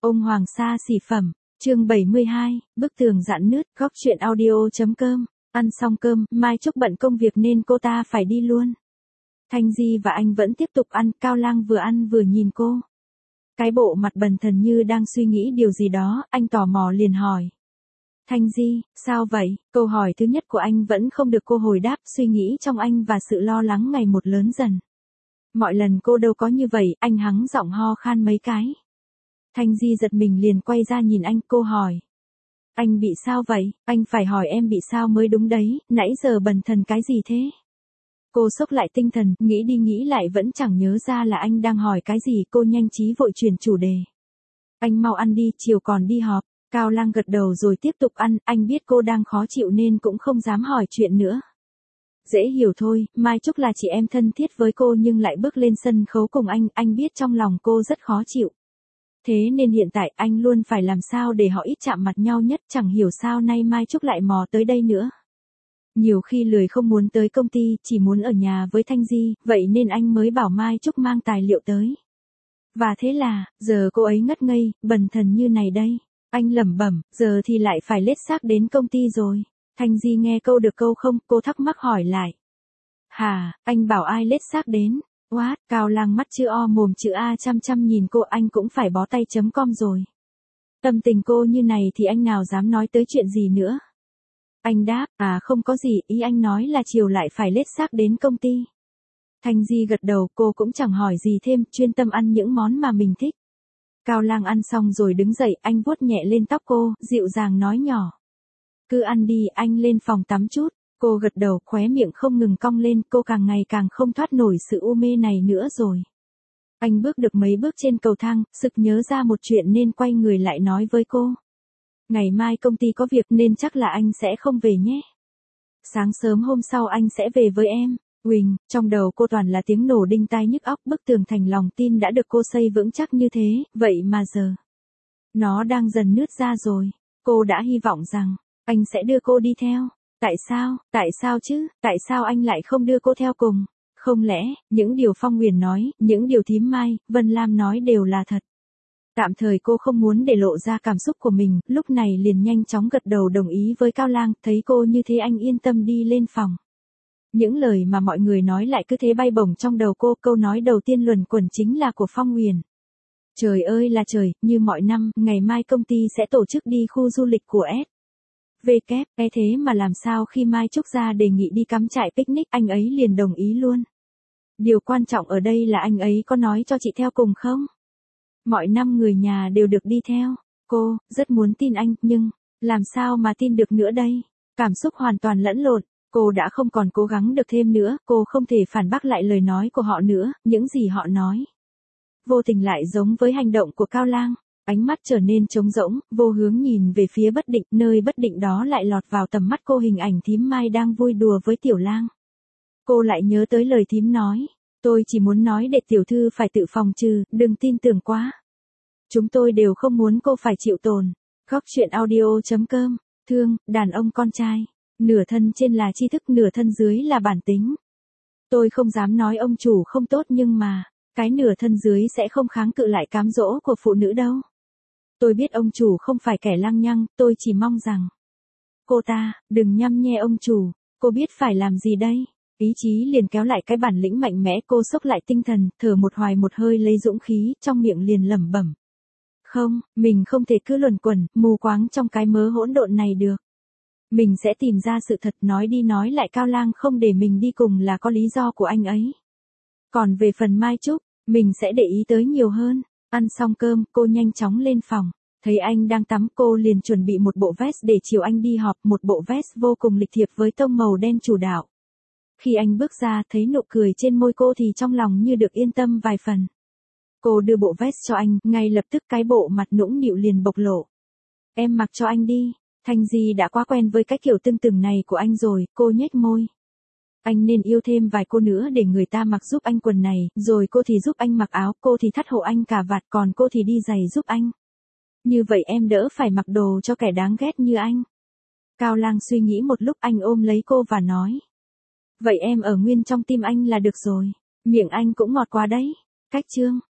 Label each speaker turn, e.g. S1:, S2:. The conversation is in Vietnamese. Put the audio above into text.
S1: Ông Hoàng Sa xỉ phẩm, chương 72, bức tường rạn nứt, góc chuyện audio.com, ăn xong cơm, Mai Trúc bận công việc nên cô ta phải đi luôn. Thanh Di và anh vẫn tiếp tục ăn, Cao Lang vừa ăn vừa nhìn cô. Cái bộ mặt bần thần như đang suy nghĩ điều gì đó, anh tò mò liền hỏi. Thanh Di, sao vậy? Câu hỏi thứ nhất của anh vẫn không được cô hồi đáp, suy nghĩ trong anh và sự lo lắng ngày một lớn dần. Mọi lần cô đâu có như vậy, anh hắng giọng ho khan mấy cái. Thanh Di giật mình liền quay ra nhìn anh, cô hỏi. Anh bị sao vậy? Anh phải hỏi em bị sao mới đúng đấy, nãy giờ bần thần cái gì thế? Cô xốc lại tinh thần, nghĩ đi nghĩ lại vẫn chẳng nhớ ra là anh đang hỏi cái gì, cô nhanh trí vội chuyển chủ đề. Anh mau ăn đi, chiều còn đi họp. Cao Lang gật đầu rồi tiếp tục ăn, anh biết cô đang khó chịu nên cũng không dám hỏi chuyện nữa. Dễ hiểu thôi, Mai Trúc là chị em thân thiết với cô nhưng lại bước lên sân khấu cùng anh biết trong lòng cô rất khó chịu. Thế nên hiện tại anh luôn phải làm sao để họ ít chạm mặt nhau nhất, chẳng hiểu sao nay Mai Trúc lại mò tới đây nữa. Nhiều khi lười không muốn tới công ty, chỉ muốn ở nhà với Thanh Di, vậy nên anh mới bảo Mai Trúc mang tài liệu tới. Và thế là, giờ cô ấy ngất ngây, bần thần như này đây. Anh lẩm bẩm, giờ thì lại phải lết xác đến công ty rồi. Thanh Di nghe câu được câu không, cô thắc mắc hỏi lại. Hả, anh bảo ai lết xác đến? What? Cao Lang mắt chữ O mồm chữ A chăm chăm nhìn cô, anh cũng phải bó tay.com rồi. Tâm tình cô như này thì anh nào dám nói tới chuyện gì nữa. Anh đáp, không có gì, ý anh nói là chiều lại phải lết xác đến công ty. Thanh Di gật đầu, cô cũng chẳng hỏi gì thêm, chuyên tâm ăn những món mà mình thích. Cao Lang ăn xong rồi đứng dậy, anh vuốt nhẹ lên tóc cô, dịu dàng nói nhỏ. Cứ ăn đi, anh lên phòng tắm chút. Cô gật đầu, khóe miệng không ngừng cong lên, cô càng ngày càng không thoát nổi sự u mê này nữa rồi. Anh bước được mấy bước trên cầu thang, sực nhớ ra một chuyện nên quay người lại nói với cô. Ngày mai công ty có việc nên chắc là anh sẽ không về nhé. Sáng sớm hôm sau anh sẽ về với em. Huỳnh, trong đầu cô toàn là tiếng nổ đinh tai nhức óc, bức tường thành lòng tin đã được cô xây vững chắc như thế, vậy mà giờ. Nó đang dần nứt ra rồi. Cô đã hy vọng rằng, anh sẽ đưa cô đi theo. Tại sao chứ, tại sao anh lại không đưa cô theo cùng? Không lẽ, những điều Phong Huyền nói, những điều Thím Mai, Vân Lam nói đều là thật. Tạm thời cô không muốn để lộ ra cảm xúc của mình, lúc này liền nhanh chóng gật đầu đồng ý với Cao Lang, thấy cô như thế anh yên tâm đi lên phòng. Những lời mà mọi người nói lại cứ thế bay bổng trong đầu cô, câu nói đầu tiên luẩn quẩn chính là của Phong Huyền. Trời ơi là trời, như mọi năm, ngày mai công ty sẽ tổ chức đi khu du lịch của thế mà làm sao khi Mai Trúc ra đề nghị đi cắm trại picnic anh ấy liền đồng ý luôn. Điều quan trọng ở đây là anh ấy có nói cho chị theo cùng không? Mọi năm người nhà đều được đi theo. Cô, rất muốn tin anh, nhưng, làm sao mà tin được nữa đây? Cảm xúc hoàn toàn lẫn lộn, cô đã không còn cố gắng được thêm nữa, cô không thể phản bác lại lời nói của họ nữa, những gì họ nói. Vô tình lại giống với hành động của Cao Lang. Ánh mắt trở nên trống rỗng, vô hướng nhìn về phía bất định, nơi bất định đó lại lọt vào tầm mắt cô hình ảnh Thím Mai đang vui đùa với Tiểu Lang. Cô lại nhớ tới lời thím nói, tôi chỉ muốn nói để tiểu thư phải tự phòng trừ, đừng tin tưởng quá. Chúng tôi đều không muốn cô phải chịu tổn. Góc chuyện audio.com, thương, đàn ông con trai, nửa thân trên là tri thức, nửa thân dưới là bản tính. Tôi không dám nói ông chủ không tốt nhưng mà, cái nửa thân dưới sẽ không kháng cự lại cám dỗ của phụ nữ đâu. Tôi biết ông chủ không phải kẻ lăng nhăng, tôi chỉ mong rằng. Cô ta, đừng nhăm nhe ông chủ, cô biết phải làm gì đây? Ý chí liền kéo lại cái bản lĩnh mạnh mẽ, cô xốc lại tinh thần, thở một hoài một hơi lấy dũng khí, trong miệng liền lẩm bẩm. Không, mình không thể cứ luẩn quẩn, mù quáng trong cái mớ hỗn độn này được. Mình sẽ tìm ra sự thật, nói đi nói lại Cao Lang không để mình đi cùng là có lý do của anh ấy. Còn về phần Mai Trúc, mình sẽ để ý tới nhiều hơn. Ăn xong cơm, cô nhanh chóng lên phòng. Thấy anh đang tắm, cô liền chuẩn bị một bộ vest để chiều anh đi họp, một bộ vest vô cùng lịch thiệp với tông màu đen chủ đạo. Khi anh bước ra, thấy nụ cười trên môi cô thì trong lòng như được yên tâm vài phần. Cô đưa bộ vest cho anh, ngay lập tức cái bộ mặt nũng nịu liền bộc lộ. Em mặc cho anh đi. Thanh Di đã quá quen với cái kiểu tưng từng này của anh rồi, cô nhếch môi. Anh nên yêu thêm vài cô nữa để người ta mặc giúp anh quần này, rồi cô thì giúp anh mặc áo, cô thì thắt hộ anh cà vạt, còn cô thì đi giày giúp anh. Như vậy em đỡ phải mặc đồ cho kẻ đáng ghét như anh. Cao Lang suy nghĩ một lúc, anh ôm lấy cô và nói. Vậy em ở nguyên trong tim anh là được rồi. Miệng anh cũng ngọt quá đấy. Cách chương.